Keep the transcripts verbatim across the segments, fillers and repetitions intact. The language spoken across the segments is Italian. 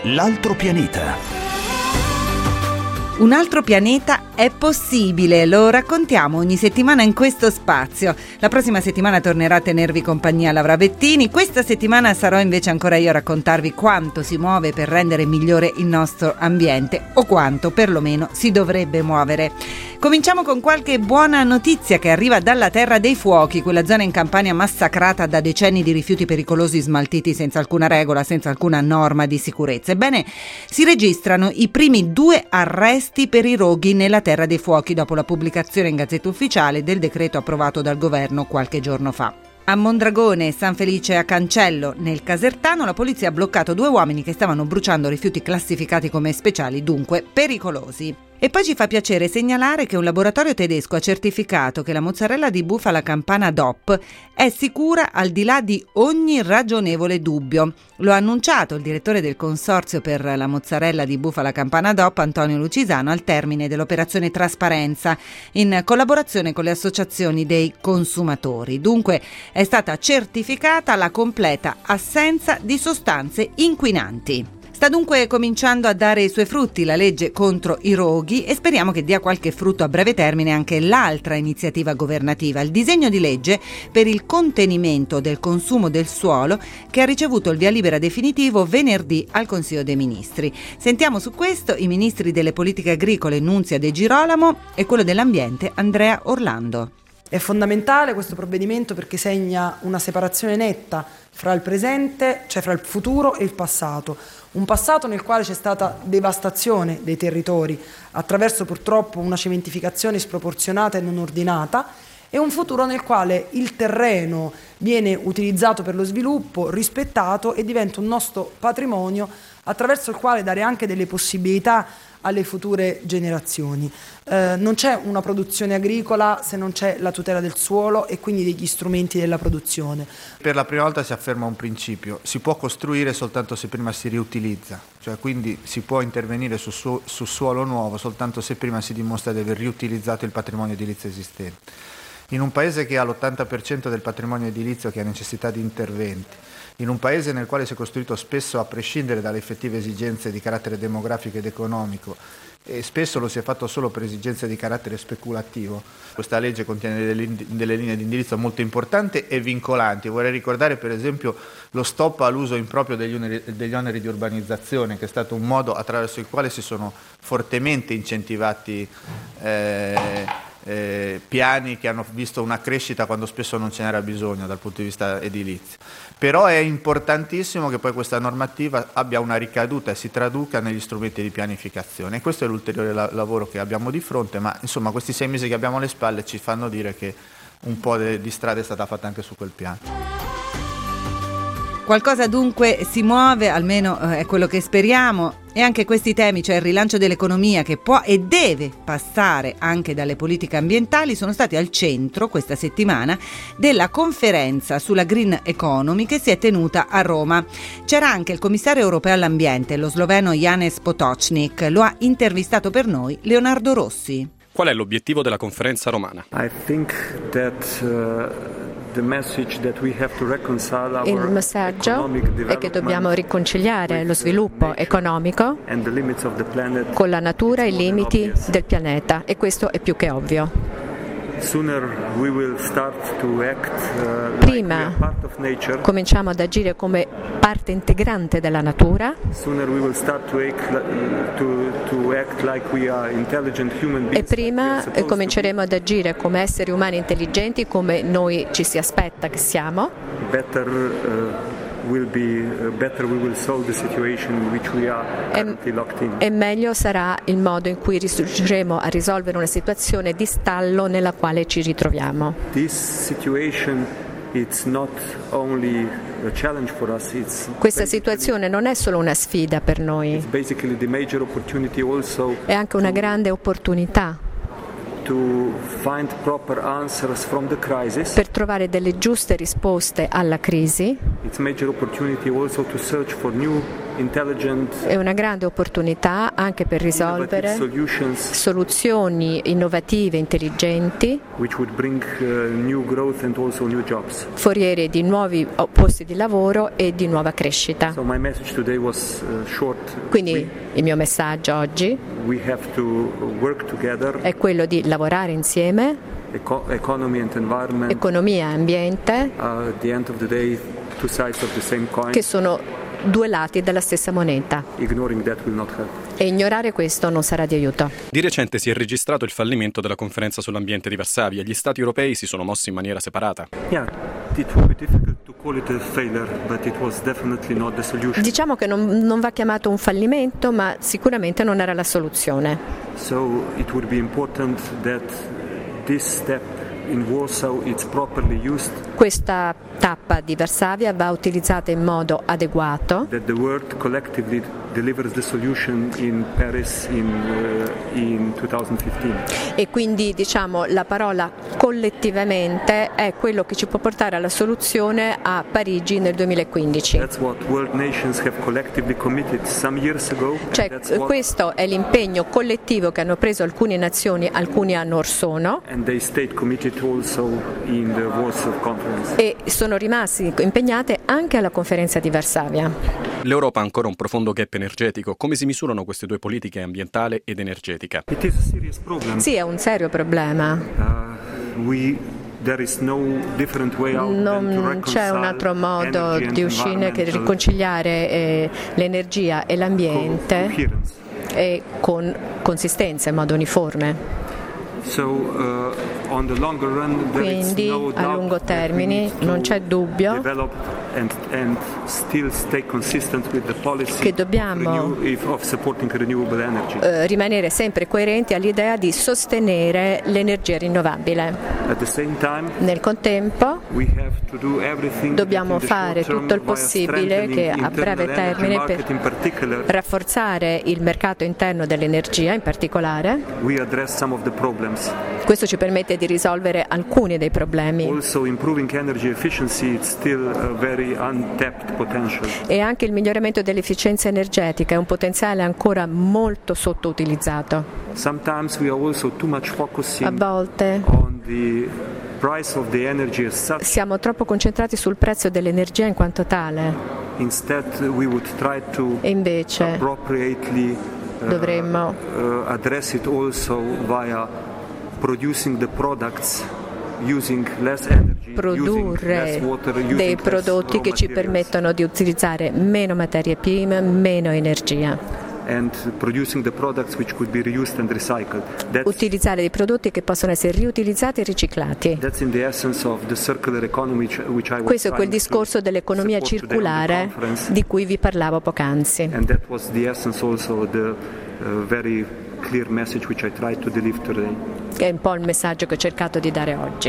L'altro pianeta. Un altro pianeta è possibile, lo raccontiamo ogni settimana in questo spazio. La prossima settimana tornerà a tenervi compagnia Laura Bettini. Questa settimana sarò invece ancora io a raccontarvi quanto si muove per rendere migliore il nostro ambiente, o quanto perlomeno si dovrebbe muovere. Cominciamo con qualche buona notizia che arriva dalla Terra dei Fuochi, quella zona in Campania massacrata da decenni di rifiuti pericolosi smaltiti senza alcuna regola, senza alcuna norma di sicurezza. Ebbene, si registrano i primi due arresti per i roghi nella Terra dei Fuochi dopo la pubblicazione in Gazzetta Ufficiale del decreto approvato dal governo qualche giorno fa. A Mondragone e San Felice a Cancello, nel Casertano, la polizia ha bloccato due uomini che stavano bruciando rifiuti classificati come speciali, dunque pericolosi. E poi ci fa piacere segnalare che un laboratorio tedesco ha certificato che la mozzarella di bufala campana D O P è sicura al di là di ogni ragionevole dubbio. Lo ha annunciato il direttore del consorzio per la mozzarella di bufala campana D O P, Antonio Lucisano, al termine dell'operazione Trasparenza, in collaborazione con le associazioni dei consumatori. Dunque è stata certificata la completa assenza di sostanze inquinanti. Sta dunque cominciando a dare i suoi frutti la legge contro i roghi e speriamo che dia qualche frutto a breve termine anche l'altra iniziativa governativa, il disegno di legge per il contenimento del consumo del suolo, che ha ricevuto il via libera definitivo venerdì al Consiglio dei Ministri. Sentiamo su questo i ministri delle politiche agricole Nunzia De Girolamo e quello dell'ambiente Andrea Orlando. È fondamentale questo provvedimento perché segna una separazione netta fra il presente, cioè fra il futuro e il passato. Un passato nel quale c'è stata devastazione dei territori attraverso purtroppo una cementificazione sproporzionata e non ordinata, e un futuro nel quale il terreno viene utilizzato per lo sviluppo, rispettato e diventa un nostro patrimonio attraverso il quale dare anche delle possibilità alle future generazioni. Eh, non c'è una produzione agricola se non c'è la tutela del suolo e quindi degli strumenti della produzione. Per la prima volta si afferma un principio: si può costruire soltanto se prima si riutilizza, cioè quindi si può intervenire su, su, su suolo nuovo soltanto se prima si dimostra di aver riutilizzato il patrimonio edilizio esistente. In un paese che ha l'ottanta per cento del patrimonio edilizio che ha necessità di interventi, in un paese nel quale si è costruito spesso a prescindere dalle effettive esigenze di carattere demografico ed economico, e spesso lo si è fatto solo per esigenze di carattere speculativo, questa legge contiene delle, delle linee di indirizzo molto importanti e vincolanti. Vorrei ricordare per esempio lo stop all'uso improprio degli oneri, degli oneri di urbanizzazione, che è stato un modo attraverso il quale si sono fortemente incentivati eh, Eh, piani che hanno visto una crescita quando spesso non ce n'era bisogno dal punto di vista edilizio. Però è importantissimo che poi questa normativa abbia una ricaduta e si traduca negli strumenti di pianificazione, e questo è l'ulteriore la- lavoro che abbiamo di fronte, ma insomma questi sei mesi che abbiamo alle spalle ci fanno dire che un po' de- di strada è stata fatta anche su quel piano. Qualcosa dunque si muove, almeno eh, è quello che speriamo, e anche questi temi, cioè il rilancio dell'economia che può e deve passare anche dalle politiche ambientali, sono stati al centro questa settimana della conferenza sulla Green Economy che si è tenuta a Roma. C'era anche il commissario europeo all'ambiente, lo sloveno Janez Potočnik. Lo ha intervistato per noi Leonardo Rossi. Qual è l'obiettivo della conferenza romana? I think that uh... Il messaggio è che dobbiamo riconciliare lo sviluppo economico con la natura e i limiti del pianeta, e questo è più che ovvio. Prima cominciamo ad agire come parte integrante della natura, e prima cominceremo ad agire come esseri umani intelligenti, come noi ci si aspetta che siamo. Better, uh... Will be, uh, better we will solve the situation in which we are currently locked in. E meglio sarà il modo in cui riusciremo a risolvere una situazione di stallo nella quale ci ritroviamo. This situation, it's not only a challenge for us, it's Questa situazione non è solo una sfida per noi, it's basically the major opportunity also è anche una grande opportunità to find proper answers from the crisis. Per trovare delle giuste risposte alla crisi. It's major opportunity also to search for new È una grande opportunità anche per risolvere soluzioni innovative, intelligenti, foriere di nuovi posti di lavoro e di nuova crescita. Quindi il mio messaggio oggi è quello di lavorare insieme, economia e ambiente, che sono due lati della stessa moneta. E ignorare questo non sarà di aiuto. Di recente si è registrato il fallimento della conferenza sull'ambiente di Varsavia. Gli Stati europei si sono mossi in maniera separata. Diciamo che non, non va chiamato un fallimento, ma sicuramente non era la soluzione. So it would be important that this step in Warsaw it's properly used. Questa tappa di Varsavia va utilizzata in modo adeguato. That the world collectively delivers the solution in Paris in, uh, in duemilaquindici. E quindi diciamo la parola collettivamente è quello che ci può portare alla soluzione a Parigi nel duemilaquindici. That's what world nations have collectively committed some years ago. Cioè, questo è l'impegno collettivo che hanno preso alcune nazioni alcuni anni or sono. And they stayed committed also in the Warsaw Conference. E sono rimasti impegnate anche alla conferenza di Varsavia. L'Europa ha ancora un profondo gap energetico. Come si misurano queste due politiche, ambientale ed energetica? It is a serious problem. Sì, è un serio problema. Uh, we There is no different way out non c'è un altro modo di uscire che riconciliare eh, l'energia e l'ambiente e con consistenza in modo uniforme. So, uh, on the longer run, there Quindi is no a lungo termine non c'è dubbio and, and still stay consistent with the policy che dobbiamo of renew, of supporting renewable energy. Uh, rimanere sempre coerenti all'idea di sostenere l'energia rinnovabile. At the same time, nel contempo we have to do everything dobbiamo in fare term, tutto il possibile che a breve termine per rafforzare il mercato interno dell'energia in particolare. We address some of the problems. Questo ci permette di risolvere alcuni dei problemi. Also, improving energy efficiency is still a very untapped potential. E anche il miglioramento dell'efficienza energetica è un potenziale ancora molto sottoutilizzato. Sometimes we are also too much focusing a volte on the price of the energy as such. Siamo troppo concentrati sul prezzo dell'energia in quanto tale. Instead, we would try to e invece appropriately uh, dovremmo uh, address it also via producing the products using less energy, produrre using less water, using dei prodotti che ci permettono di utilizzare meno materie prime, meno energia. And producing the products which could be reused and recycled. That's, utilizzare dei prodotti che possono essere riutilizzati e riciclati. That's in the essence of the circular economy which I was Questo è quel discorso dell'economia circolare di cui vi parlavo poc'anzi. And that was the essence also of the uh, very clear message which I tried to deliver today. Che è un po' il messaggio che ho cercato di dare oggi.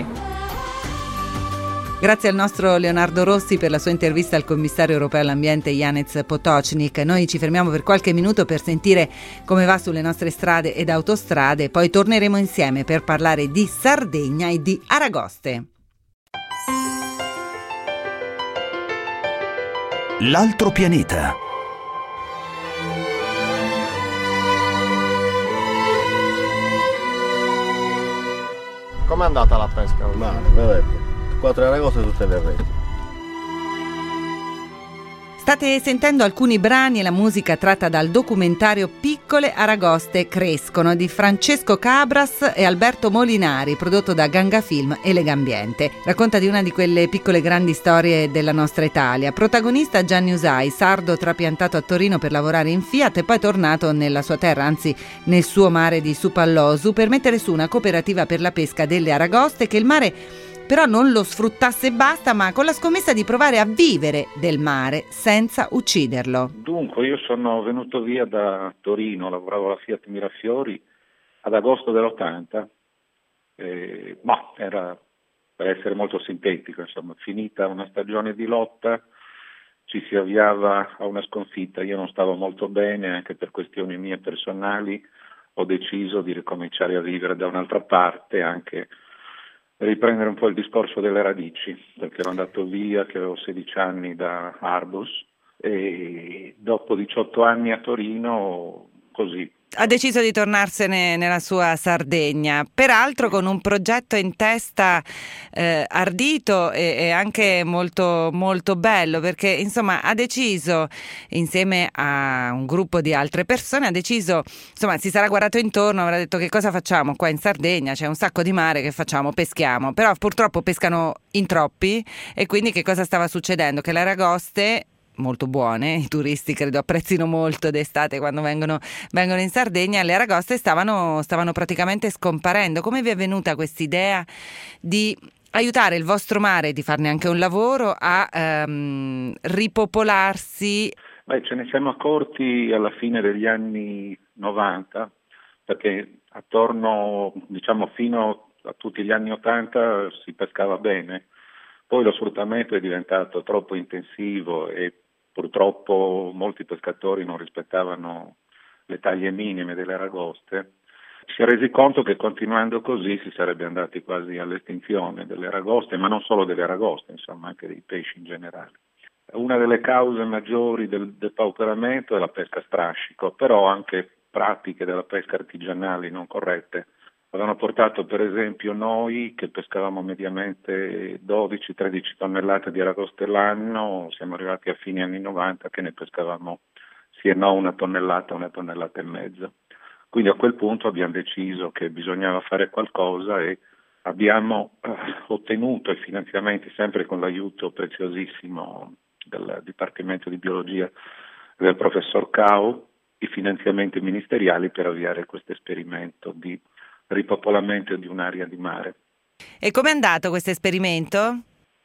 Grazie al nostro Leonardo Rossi per la sua intervista al commissario europeo all'ambiente Janez Potočnik. Noi ci fermiamo per qualche minuto per sentire come va sulle nostre strade ed autostrade, poi torneremo insieme per parlare di Sardegna e di Aragoste. L'altro pianeta. Com'è andata la pesca? Male, vedete. Quattro aragoste tutte le reti. State sentendo alcuni brani e la musica tratta dal documentario Piccole aragoste crescono di Francesco Cabras e Alberto Molinari, prodotto da Ganga Film e Legambiente. Racconta di una di quelle piccole grandi storie della nostra Italia. Protagonista Gianni Usai, sardo trapiantato a Torino per lavorare in Fiat e poi tornato nella sua terra, anzi nel suo mare di Supallosu, per mettere su una cooperativa per la pesca delle aragoste che il mare però non lo sfruttasse e basta, ma con la scommessa di provare a vivere del mare senza ucciderlo. Dunque, io sono venuto via da Torino, lavoravo alla Fiat Mirafiori ad agosto dell'ottanta, eh, ma era, per essere molto sintetico, insomma, finita una stagione di lotta, ci si avviava a una sconfitta, io non stavo molto bene, anche per questioni mie personali, ho deciso di ricominciare a vivere da un'altra parte, anche riprendere un po' il discorso delle radici, perché ero andato via, che avevo sedici anni da Arbus, e dopo diciotto anni a Torino così. Ha deciso di tornarsene nella sua Sardegna, peraltro con un progetto in testa eh, ardito e, e anche molto, molto bello, perché insomma ha deciso, insieme a un gruppo di altre persone, ha deciso, insomma si sarà guardato intorno, avrà detto: che cosa facciamo qua in Sardegna, c'è un sacco di mare, che facciamo? Peschiamo, però purtroppo pescano in troppi, e quindi che cosa stava succedendo? Che le aragoste, molto buone, i turisti credo apprezzino molto d'estate quando vengono, vengono in Sardegna, le aragoste stavano, stavano praticamente scomparendo. Come vi è venuta quest'idea di aiutare il vostro mare, di farne anche un lavoro, a um, ripopolarsi? Beh, ce ne siamo accorti alla fine degli anni novanta, perché attorno, diciamo fino a tutti gli anni ottanta si pescava bene, poi lo sfruttamento è diventato troppo intensivo e purtroppo molti pescatori non rispettavano le taglie minime delle aragoste. Ci si è resi conto che continuando così si sarebbe andati quasi all'estinzione delle aragoste, ma non solo delle aragoste, insomma anche dei pesci in generale. Una delle cause maggiori del depauperamento è la pesca a strascico, però anche pratiche della pesca artigianali non corrette avevano portato, per esempio, noi che pescavamo mediamente dodici tredici tonnellate di aragoste l'anno, siamo arrivati a fine anni novanta che ne pescavamo sì e no una tonnellata, una tonnellata e mezza. Quindi a quel punto abbiamo deciso che bisognava fare qualcosa e abbiamo eh, ottenuto i finanziamenti, sempre con l'aiuto preziosissimo del Dipartimento di Biologia del professor Cao, i finanziamenti ministeriali per avviare questo esperimento di ripopolamento di un'area di mare. E com'è andato questo esperimento?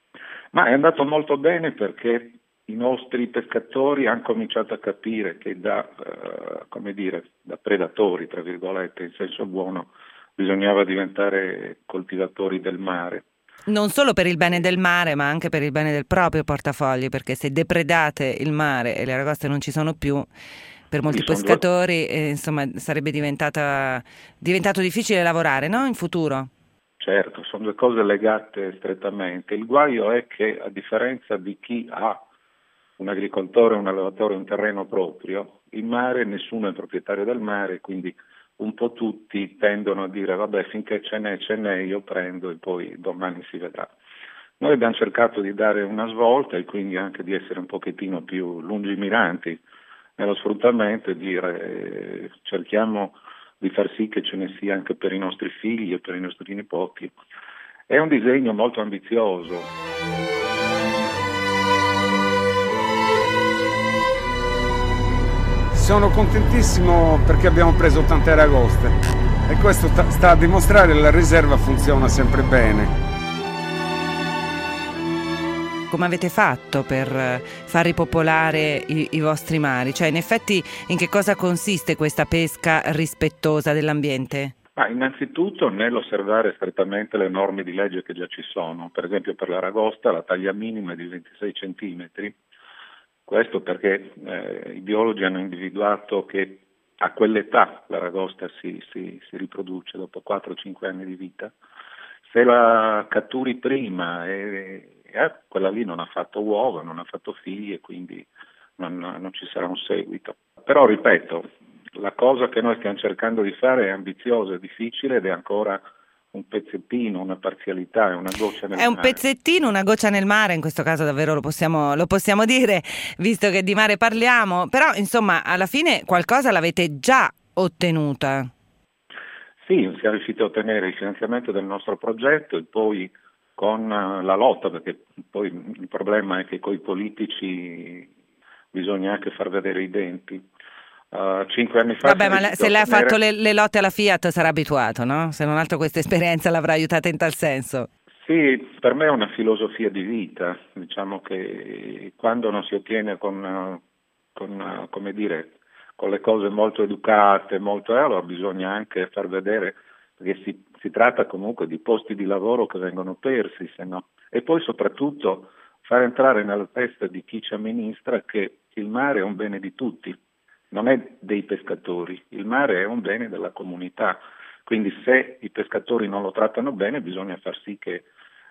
Ma è andato molto bene, perché i nostri pescatori hanno cominciato a capire che da, eh, come dire, da predatori, tra virgolette, in senso buono, bisognava diventare coltivatori del mare. Non solo per il bene del mare, ma anche per il bene del proprio portafogli, perché se depredate il mare e le aragoste non ci sono più, per molti pescatori due... eh, insomma sarebbe diventata, diventato difficile lavorare, no? In futuro. Certo, sono due cose legate strettamente. Il guaio è che, a differenza di chi ha un agricoltore, un allevatore, un terreno proprio, il mare, nessuno è proprietario del mare, quindi un po' tutti tendono a dire vabbè, finché ce n'è, ce n'è, io prendo e poi domani si vedrà. Noi abbiamo cercato di dare una svolta e quindi anche di essere un pochettino più lungimiranti nello sfruttamento e dire eh, cerchiamo di far sì che ce ne sia anche per i nostri figli e per i nostri nipoti. È un disegno molto ambizioso. Sono contentissimo perché abbiamo preso tante aragoste e questo sta a dimostrare che la riserva funziona sempre bene. Come avete fatto per far ripopolare i, i vostri mari? Cioè, in effetti, in che cosa consiste questa pesca rispettosa dell'ambiente? Ah, innanzitutto nell'osservare strettamente le norme di legge che già ci sono. Per esempio per l'aragosta la taglia minima è di ventisei centimetri. Questo perché eh, i biologi hanno individuato che a quell'età l'aragosta si, si, si riproduce dopo quattro cinque anni di vita. Se la catturi prima e Eh, quella lì non ha fatto uova, non ha fatto figli e quindi non, non ci sarà un seguito. Però ripeto, la cosa che noi stiamo cercando di fare è ambiziosa, è difficile ed è ancora un pezzettino, una parzialità, è una goccia nel mare. È un pezzettino, una goccia nel mare, in questo caso davvero lo possiamo, lo possiamo dire, visto che di mare parliamo, però insomma alla fine qualcosa l'avete già ottenuta. Sì, siamo riusciti a ottenere il finanziamento del nostro progetto e poi con la lotta, perché poi il problema è che coi politici bisogna anche far vedere i denti. Uh, cinque anni fa... Vabbè, ma se lei ha fatto le, le lotte alla Fiat sarà abituato, no? Se non altro questa esperienza l'avrà aiutata in tal senso. Sì, per me è una filosofia di vita. Diciamo che quando non si ottiene con, con come dire, con le cose molto educate, molto, allora bisogna anche far vedere, perché si, si tratta comunque di posti di lavoro che vengono persi, se no. E poi soprattutto far entrare nella testa di chi ci amministra che il mare è un bene di tutti, non è dei pescatori, il mare è un bene della comunità, quindi se i pescatori non lo trattano bene bisogna far sì che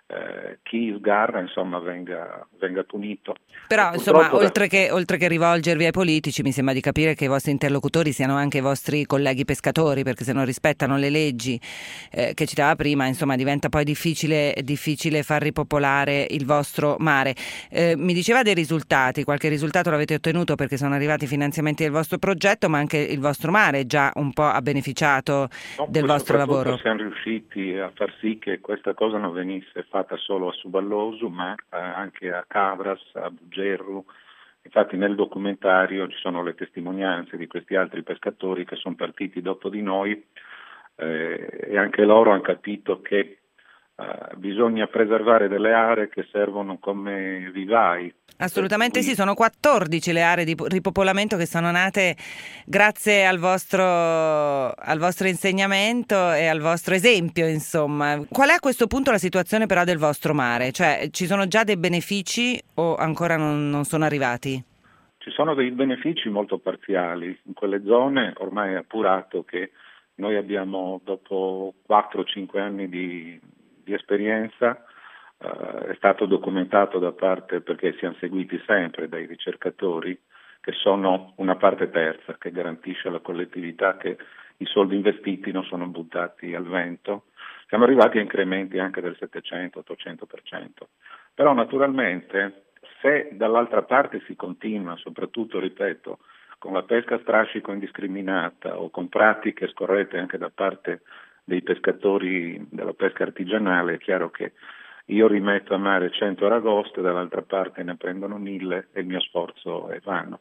eh, chi sgarra insomma venga, venga punito. Però insomma oltre che, oltre che rivolgervi ai politici, mi sembra di capire che i vostri interlocutori siano anche i vostri colleghi pescatori, perché se non rispettano le leggi eh, che citava prima, insomma diventa poi difficile, difficile far ripopolare il vostro mare. Eh, mi diceva dei risultati, qualche risultato l'avete ottenuto perché sono arrivati i finanziamenti del vostro progetto, ma anche il vostro mare già un po' ha beneficiato no, del vostro lavoro. Siamo riusciti a far sì che questa cosa non venisse fatta solo a Suballosu, ma anche a Cabras, a Bugerru. Infatti nel documentario ci sono le testimonianze di questi altri pescatori che sono partiti dopo di noi eh, e anche loro hanno capito che Uh, bisogna preservare delle aree che servono come vivai. Assolutamente sì, sono quattordici le aree di ripopolamento che sono nate grazie al vostro, al vostro insegnamento e al vostro esempio, insomma. Qual è a questo punto la situazione però del vostro mare? Cioè, ci sono già dei benefici o ancora non, non sono arrivati? Ci sono dei benefici molto parziali. In quelle zone ormai è appurato che noi abbiamo, dopo quattro cinque anni di di esperienza, uh, è stato documentato da parte, perché siamo seguiti sempre dai ricercatori che sono una parte terza che garantisce alla collettività che i soldi investiti non sono buttati al vento. Siamo arrivati a incrementi anche del settecento ottocento per cento. Però naturalmente se dall'altra parte si continua, soprattutto, ripeto, con la pesca a strascico indiscriminata o con pratiche scorrette anche da parte dei pescatori della pesca artigianale, è chiaro che io rimetto a mare cento aragoste, dall'altra parte ne prendono mille e il mio sforzo è vano.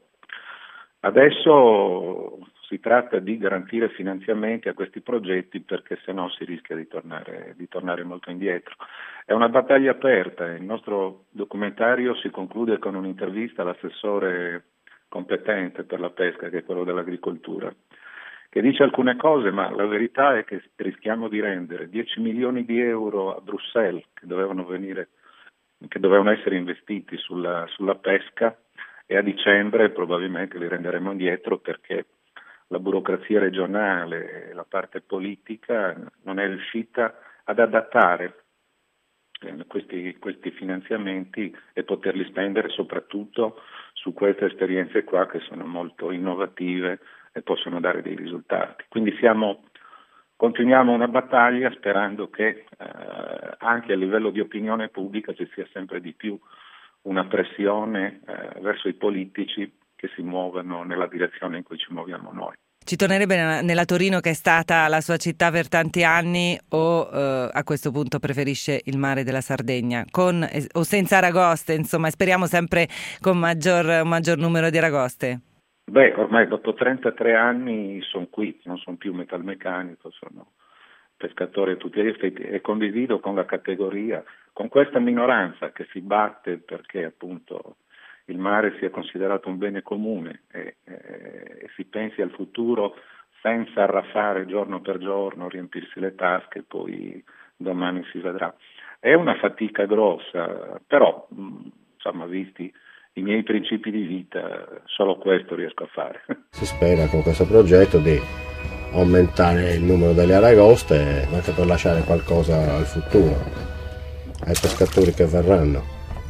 Adesso si tratta di garantire finanziamenti a questi progetti perché sennò si rischia di tornare, di tornare molto indietro. È una battaglia aperta, il nostro documentario si conclude con un'intervista all'assessore competente per la pesca, che è quello dell'agricoltura, che dice alcune cose, ma la verità è che rischiamo di rendere dieci milioni di euro a Bruxelles che dovevano venire, che dovevano essere investiti sulla, sulla pesca, e a dicembre probabilmente li renderemo indietro perché la burocrazia regionale e la parte politica non è riuscita ad adattare questi, questi finanziamenti e poterli spendere soprattutto su queste esperienze qua che sono molto innovative e possono dare dei risultati. Quindi siamo, continuiamo una battaglia sperando che eh, anche a livello di opinione pubblica ci sia sempre di più una pressione eh, verso i politici che si muovano nella direzione in cui ci muoviamo noi. Ci tornerebbe nella Torino che è stata la sua città per tanti anni o eh, a questo punto preferisce il mare della Sardegna, con o senza aragoste, insomma, speriamo sempre con maggior, un maggior numero di aragoste? Beh, ormai dopo trentatré anni sono qui, non sono più metalmeccanico, sono pescatore a tutti gli effetti e condivido con la categoria, con questa minoranza che si batte perché appunto il mare sia considerato un bene comune e, e, e si pensi al futuro senza arraffare giorno per giorno, riempirsi le tasche, poi domani si vedrà. È una fatica grossa, però insomma, visti i miei principi di vita, solo questo riesco a fare. Si spera con questo progetto di aumentare il numero delle aragoste, anche per lasciare qualcosa al futuro, ai pescatori che verranno,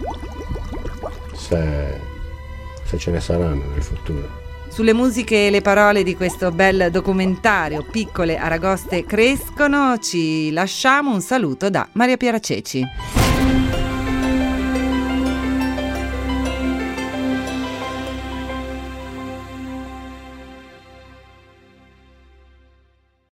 se, se ce ne saranno nel futuro. Sulle musiche e le parole di questo bel documentario Piccole aragoste crescono ci lasciamo. Un saluto da Maria Piera Ceci.